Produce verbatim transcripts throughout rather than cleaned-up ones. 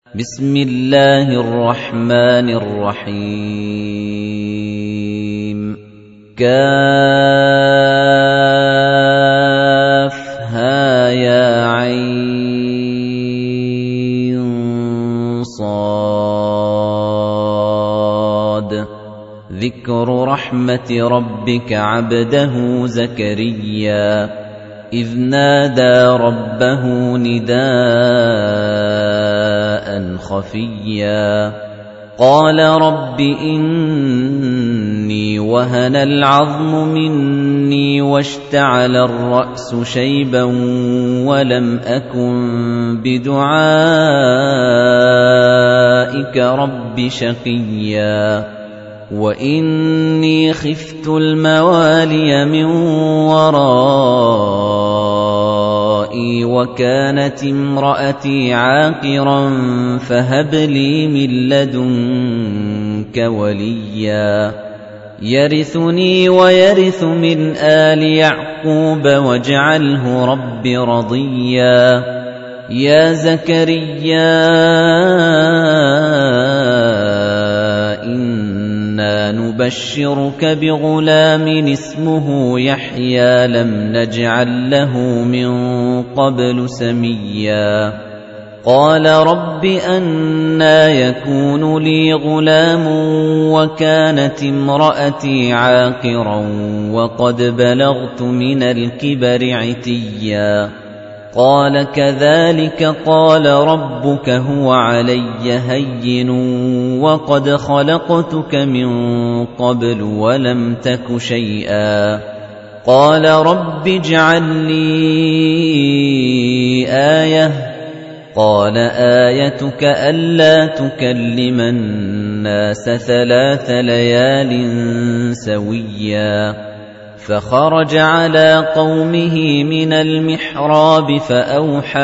بسم الله الرحمن الرحيم كافها يا عين صاد ذكر رحمة ربك عبده زكريا إذ نادى ربه نداء خفيا قال رب إني وهن العظم مني واشتعل الرأس شيبا ولم أكن بدعائك رب شقيا وإني خفت الموالي من ورائي وكانت امرأتي عاقرا فهب لي من لدنك وليا يرثني ويرث من آل يعقوب واجعله رب رضيا يا زكريا إنا نبشرك بغلام اسمه يحيى لم نجعل له من قبل سميا قال رب أنى يكون لي غلام وكانت امرأتي عاقرا وقد بلغت من الكبر عتيا قال كذلك قال ربك هو علي هين وقد خلقتك من قبل ولم تك شيئا قال رب اجعل لي آية قال آيتك ألا تكلم الناس ثلاث ليال سويا فخرج على قومه من المحراب فأوحى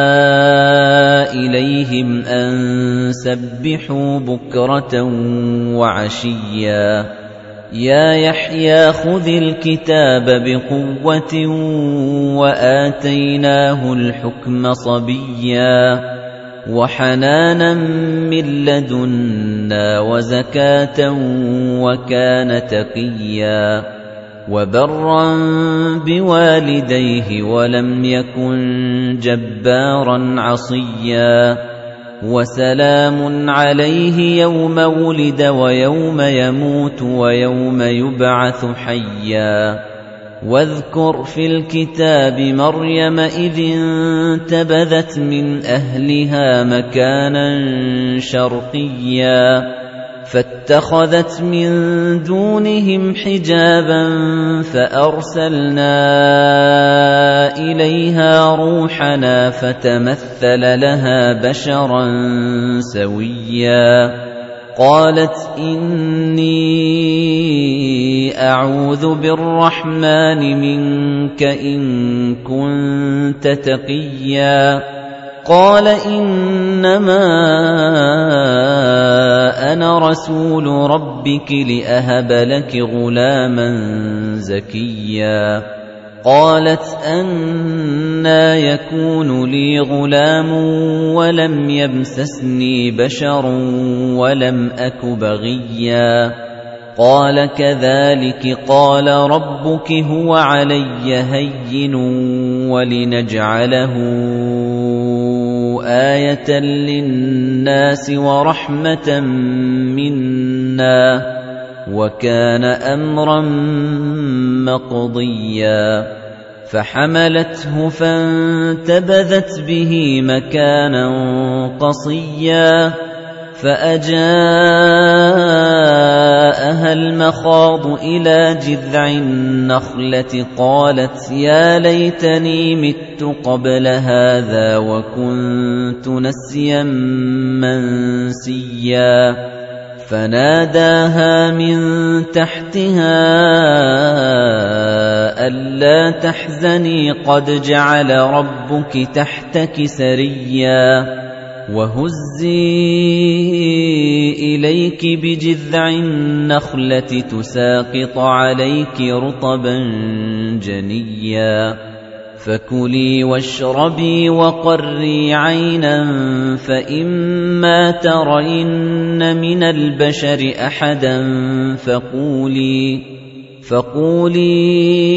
إليهم أن سبحوا بكرة وعشيا يا يحيى خذ الكتاب بقوة وآتيناه الحكم صبيا وحنانا من لدنا وزكاة وكان تقيا وبرا بوالديه ولم يكن جبارا عصيا وسلام عليه يوم ولد ويوم يموت ويوم يبعث حيا واذكر في الكتاب مريم إذ انتبذت من أهلها مكانا شرقيا فاتخذت من دونهم حجابا فأرسلنا إليها روحنا فتمثل لها بشرا سويا قالت إني أعوذ بالرحمن منك إن كنت تقيا قال إنما أنا رسول ربك لأهب لك غلاما زكيا قالت أنى يكون لي غلام ولم يمسسني بشر ولم أك بغيا قال كذلك قال ربك هو علي هين ولنجعله آية للناس ورحمة منا وكان أمرا مقضيا فحملته فانتبذت به مكانا قصيا فأجاءها المخاض إلى جذع النخلة قالت يا ليتني مت قبل هذا وكنت نسيا منسيا فناداها من تحتها ألا تحزني قد جعل ربك تحتك سريا وهزي إليك بجذع النخلة تساقط عليك رطبا جنيا فكلي واشربي وقري عينا فإما ترين من البشر أحدا فقولي فقولي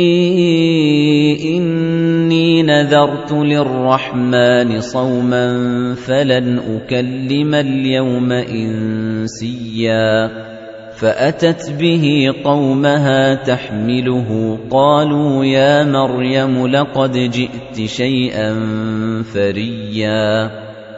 إني نذرت للرحمن صوما فلن أكلم اليوم إنسيا فأتت به قومها تحمله قالوا يا مريم لقد جئت شيئا فريا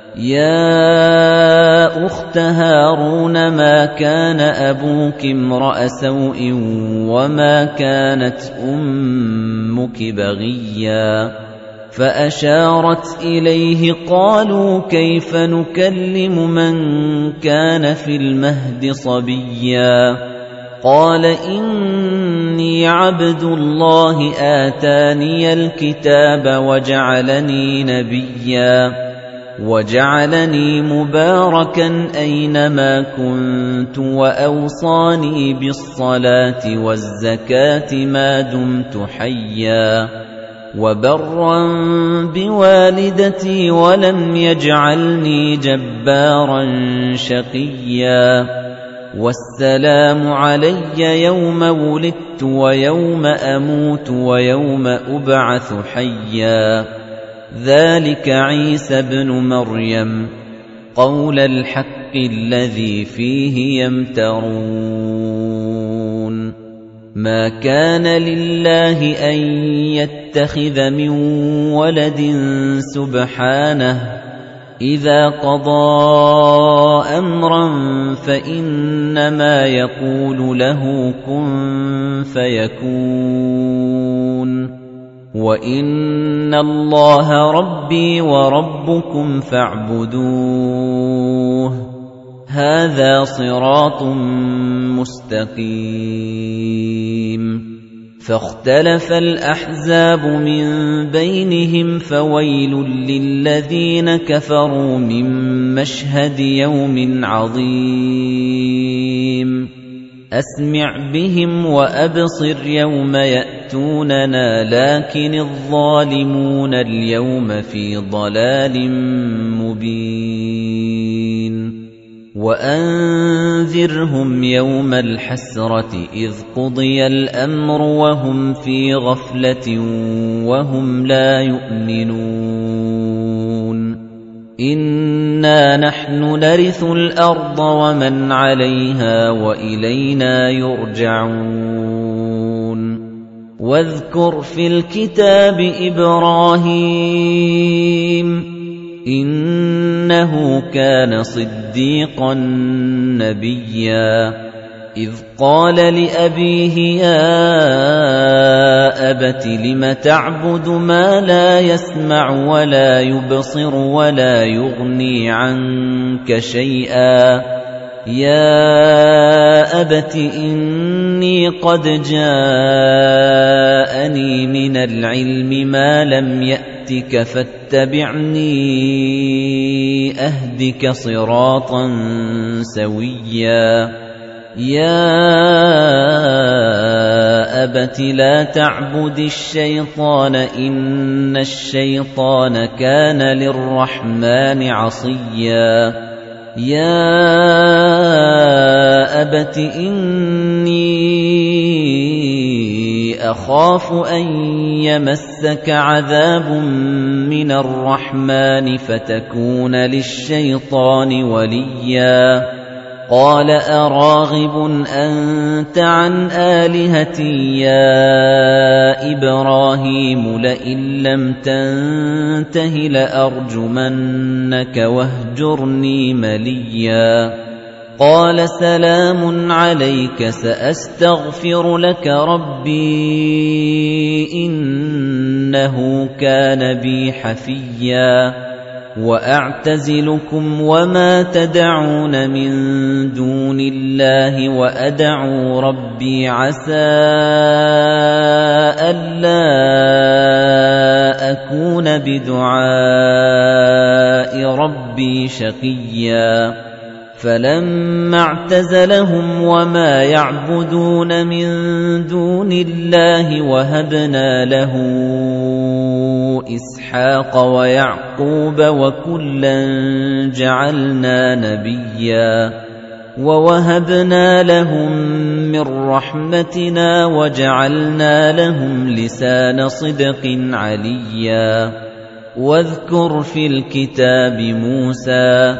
يا أخت هارون ما كان أبوك امرأ سوء وما كانت أمك بغيا فأشارت إليه قالوا كيف نكلم من كان في المهد صبيا قال إني عبد الله آتاني الكتاب وجعلني نبيا وجعلني مباركا أينما كنت وأوصاني بالصلاة والزكاة ما دمت حيا وبرا بوالدتي ولم يجعلني جبارا شقيا والسلام علي يوم ولدت ويوم أموت ويوم أبعث حيا ذلك عيسى ابن مريم قول الحق الذي فيه يمترون ما كان لله أن يتخذ من ولد سبحانه إذا قضى أمرا فإنما يقول له كن فيكون وَإِنَّ اللَّهَ رَبِّي وَرَبُّكُمْ فَاعْبُدُوهُ هَذَا صِرَاطٌ مُسْتَقِيمٌ فَاخْتَلَفَ الْأَحْزَابُ مِنْ بَيْنِهِمْ فَوَيْلٌ لِّلَّذِينَ كَفَرُوا مِنْ مَشْهَدِ يَوْمٍ عَظِيمٍ أسمع بهم وأبصر يوم يأتوننا لكن الظالمون اليوم في ضلال مبين وأنذرهم يوم الحسرة إذ قضي الأمر وهم في غفلة وهم لا يؤمنون إِنَّا نَحْنُ نَرِثُ الْأَرْضَ وَمَنْ عَلَيْهَا وَإِلَيْنَا يُرْجَعُونَ وَاذْكُرْ فِي الْكِتَابِ إِبْرَاهِيمَ إِنَّهُ كَانَ صِدِّيقًا نَبِيًّا إِذْ قَالَ لِأَبِيهِ يَا أَبَتِ لِمَ تَعْبُدُ مَا لَا يَسْمَعُ وَلَا يُبْصِرُ وَلَا يُغْنِي عَنكَ شَيْئًا يَا أَبَتِ إِنِّي قَدْ جَاءَنِي مِنَ الْعِلْمِ مَا لَمْ يَأْتِكَ فَاتَّبِعْنِي أَهْدِكَ صِرَاطًا سَوِيًّا يَا أَبَتِ لَا تَعْبُدِ الشَّيْطَانَ إِنَّ الشَّيْطَانَ كَانَ لِلرَّحْمَنِ عَصِيًّا يَا أَبَتِ إِنِّي أَخَافُ أَن يَمَسَّكَ عَذَابٌ مِّنَ الرَّحْمَنِ فَتَكُونَ لِلشَّيْطَانِ وَلِيًّا قَالَ أَرَاغِبٌ أَنتَ عَنْ آلِهَتِي يَا إِبْرَاهِيمُ لَئِن لَّمْ تَنتَهِ لَأَرْجُمَنَّكَ وَاهْجُرْنِي مَلِيًّا قَالَ سَلَامٌ عَلَيْكَ سَأَسْتَغْفِرُ لَكَ رَبِّي إِنَّهُ كَانَ بِي حَفِيًّا وَأَعْتَزِلُكُمْ وَمَا تَدْعُونَ مِن دُونِ اللَّهِ وَأَدْعُو رَبِّي عَسَىٰ أَلَّا أَكُونَ بِدُعَاءِ رَبِّي شَقِيًّا فَلَمَّا اعْتَزَلَهُمْ وَمَا يَعْبُدُونَ مِن دُونِ اللَّهِ وَهَبْنَا لَهُ إسحاق ويعقوب وكلا جعلنا نبيا ووهبنا لهم من رحمتنا وجعلنا لهم لسان صدق عليا واذكر في الكتاب موسى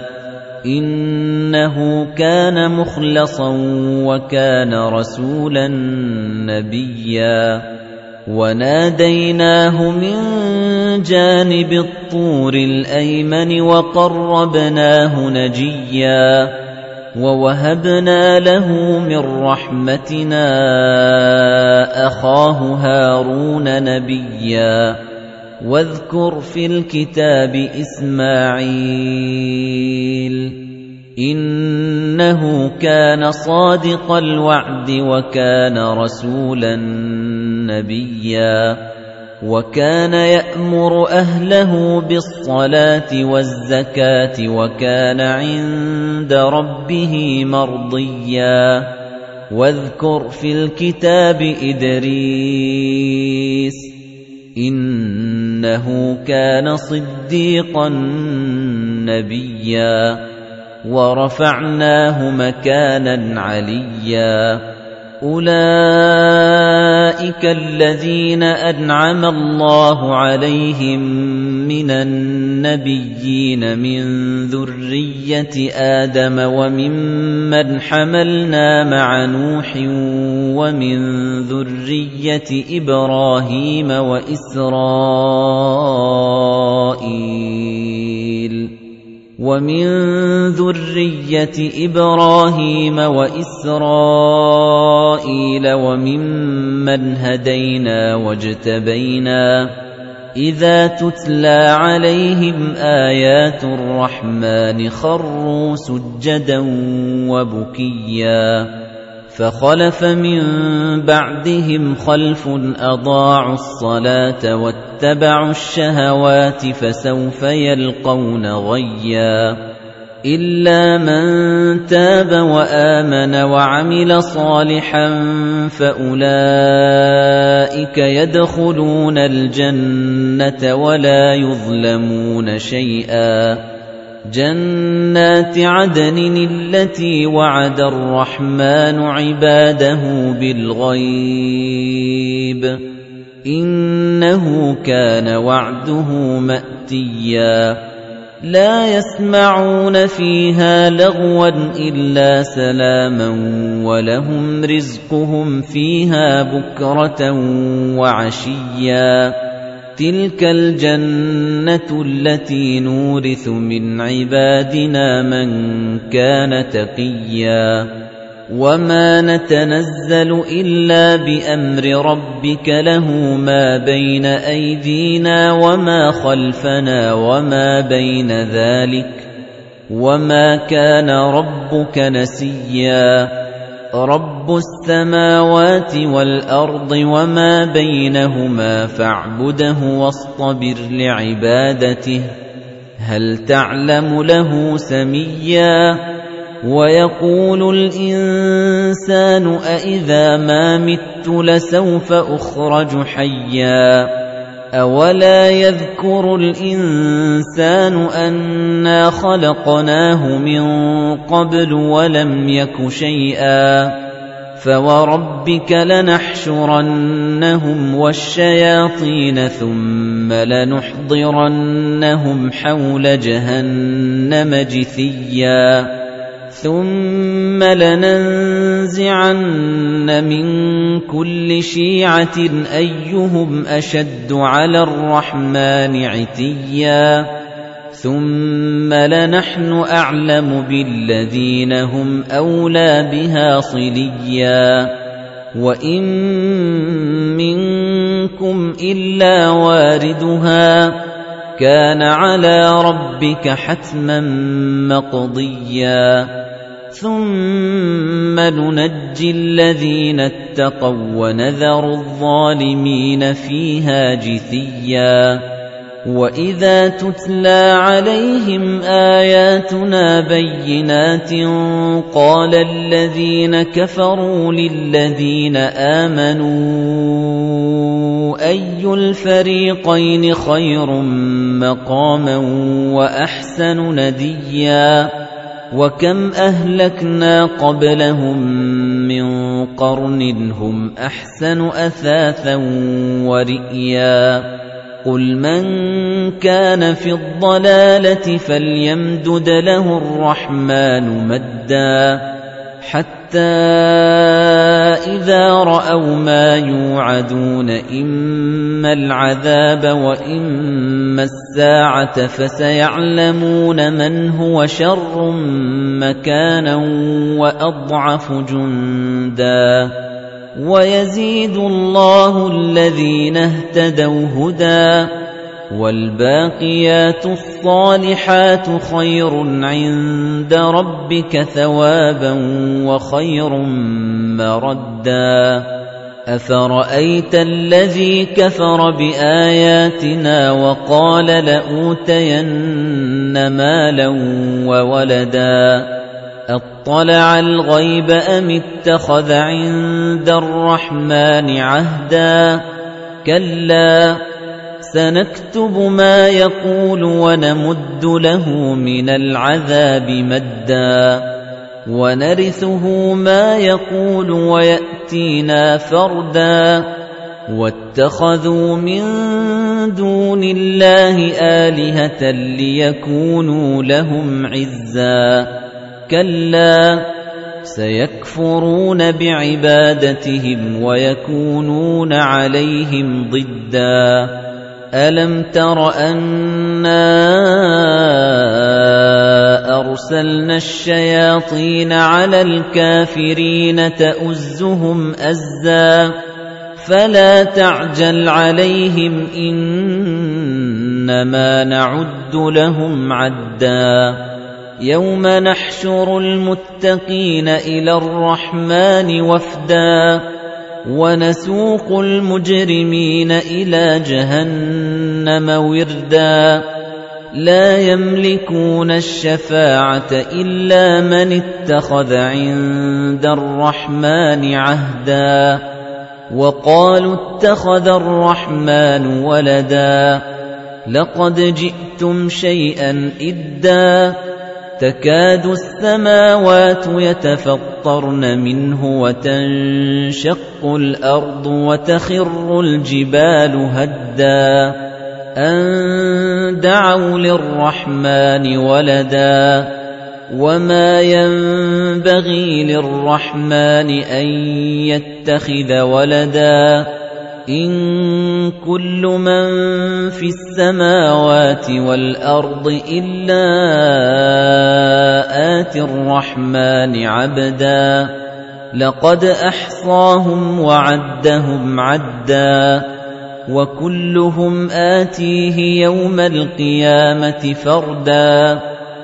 إنه كان مخلصا وكان رسولا نبيا وناديناه من جانب الطور الأيمن وقربناه نجيا ووهبنا له من رحمتنا أخاه هارون نبيا واذكر في الكتاب إسماعيل إنه كان صادق الوعد وكان رسولا نبيا وكان يأمر أهله بالصلاة والزكاة وكان عند ربه مرضيا واذكر في الكتاب إدريس إنه كان صديقا نبيا ورفعناه مكانا عليا أولئك الذين أنعم الله عليهم من النبيين من ذرية آدم وممن حملنا مع نوح ومن ذرية إبراهيم وإسرائيل ومن ذرية إبراهيم وإسرائيل وممن هدينا واجتبينا إذا تتلى عليهم آيات الرحمن خروا سجدا وبكيا فخلف من بعدهم خلف أضاعوا الصلاة واتبعوا الشهوات فسوف يلقون غيا إلا من تاب وآمن وعمل صالحا فأولئك يدخلون الجنة ولا يظلمون شيئا جنات عدن التي وعد الرحمن عباده بالغيب إنه كان وعده مأتيا لا يسمعون فيها لغوا إلا سلاما ولهم رزقهم فيها بكرة وعشيا تلك الجنة التي نورث من عبادنا من كان تقيا وما نتنزل إلا بأمر ربك له ما بين أيدينا وما خلفنا وما بين ذلك وما كان ربك نسيا رب السماوات والأرض وما بينهما فاعبده واصطبر لعبادته هل تعلم له سميا ويقول الإنسان أإذا ما مت لسوف أخرج حيا أولا يذكر الإنسان أنا خلقناه من قبل ولم يك شيئا فوربك لنحشرنهم والشياطين ثم لنحضرنهم حول جهنم جثيا ثم لننزعن من كل شيعة أيهم أشد على الرحمن عتيا ثم لنحن أعلم بالذين هم أولى بها صليا وإن منكم إلا واردها كان على ربك حتما مقضيا ثم ننجي الذين اتقوا ونذر الظالمين فيها جثيا وإذا تتلى عليهم آياتنا بينات قال الذين كفروا للذين آمنوا أَيُّ الْفَرِيقَيْنِ خَيْرٌ مَّقَامًا وَأَحْسَنُ نَدِيًّا وَكَمْ أَهْلَكْنَا قَبْلَهُم مِّن قَرْنٍ هُمْ أَحْسَنُ أَثَاثًا وَرِئْيًا قُلْ مَن كَانَ فِي الضَّلَالَةِ فَلْيَمْدُدْ لَهُ الرَّحْمَٰنُ مَدًّا حَتَّىٰ إِذَا رَأَوْا مَا يُوعَدُونَ إِمَّا الْعَذَابَ وَإِمَّا السَّاعَةَ فَسَيَعْلَمُونَ مَنْ هُوَ شَرٌّ مَّكَانًا وَأَضْعَفُ جُندًا وَيَزِيدُ اللَّهُ الَّذِينَ اهْتَدَوْا هُدًى وَالْبَاقِيَاتُ الصَّالِحَاتُ خَيْرٌ عِندَ رَبِّكَ ثَوَابًا وَخَيْرٌ مَّرَدًّا أَفَرَأَيْتَ الَّذِي كَفَرَ بِآيَاتِنَا وَقَالَ لَأُوتَيَنَّ مَالًا وَوَلَدًا أَطَّلَعَ الْغَيْبَ أَمِ اتَّخَذَ عِندَ الرَّحْمَٰنِ عَهْدًا كَلَّا سَنَكْتُبُ مَا يَقُولُ وَنَمُدُّ لَهُ مِنَ الْعَذَابِ مَدًّا وَنَرِثُهُ مَا يَقُولُ وَيَأْتِينَا فَرْدًا وَاتَّخَذُوا مِن دُونِ اللَّهِ آلِهَةً لِّيَكُونُوا لَهُمْ عِزًّا كَلَّا سَيَكْفُرُونَ بِعِبَادَتِهِمْ وَيَكُونُونَ عَلَيْهِمْ ضِدًّا أَلَمْ تَرَ أَنَّا أَرْسَلْنَا الشَّيَاطِينَ عَلَى الْكَافِرِينَ تَؤُزُّهُمْ أَزًّا فَلَا تَعْجَلْ عَلَيْهِمْ إِنَّمَا نَعُدُّ لَهُمْ عَدًّا يَوْمَ نَحْشُرُ الْمُتَّقِينَ إِلَى الرَّحْمَٰنِ وَفْدًا وَنَسُوقُ الْمُجْرِمِينَ إِلَىٰ جَهَنَّمَ وِرْدًا لَّا يَمْلِكُونَ الشَّفَاعَةَ إِلَّا مَنِ اتَّخَذَ عِندَ الرَّحْمَٰنِ عَهْدًا وَقَالُوا اتَّخَذَ الرَّحْمَٰنُ وَلَدًا لَّقَدْ جِئْتُمْ شَيْئًا إِدًّا تَكَادُ السَّمَاوَاتُ يَتَفَطَّرْنَ مِنْهُ وَتَنشَقُّ الْأَرْضُ وَتَخِرُّ الْجِبَالُ هَدًّا أَن دَعَوْا لِلرَّحْمَٰنِ وَلَدًا وَمَا يَنبَغِي لِلرَّحْمَٰنِ أَن يَتَّخِذَ وَلَدًا إِن كُلُّ مَن فِي السَّمَاوَاتِ وَالْأَرْضِ إِلَّا آتِي الرَّحْمَٰنِ عَبْدًا لَّقَدْ أَحْصَاهُمْ وَعَدَّهُمْ عَدًّا وَكُلُّهُمْ آتِيهِ يَوْمَ الْقِيَامَةِ فَرْدًا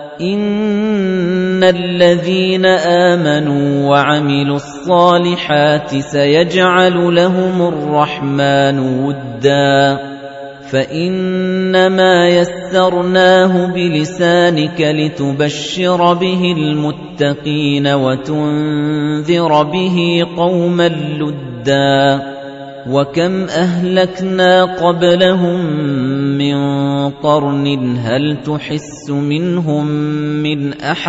إِنَّ الَّذِينَ آمَنُوا وَعَمِلُوا الصَّالِحَاتِ سَيَجْعَلُ لَهُمُ الرَّحْمَٰنُ وُدًّا فَإِنَّمَا يَسَّرْنَاهُ بِلِسَانِكَ لِتُبَشِّرَ بِهِ الْمُتَّقِينَ وَتُنذِرَ بِهِ قَوْمًا لُّدًّا وَكَمْ أَهْلَكْنَا قَبْلَهُم مِّن قَرْنٍ هَلْ تُحِسُّ مِنْهُم مِّنْ أَحَدٍ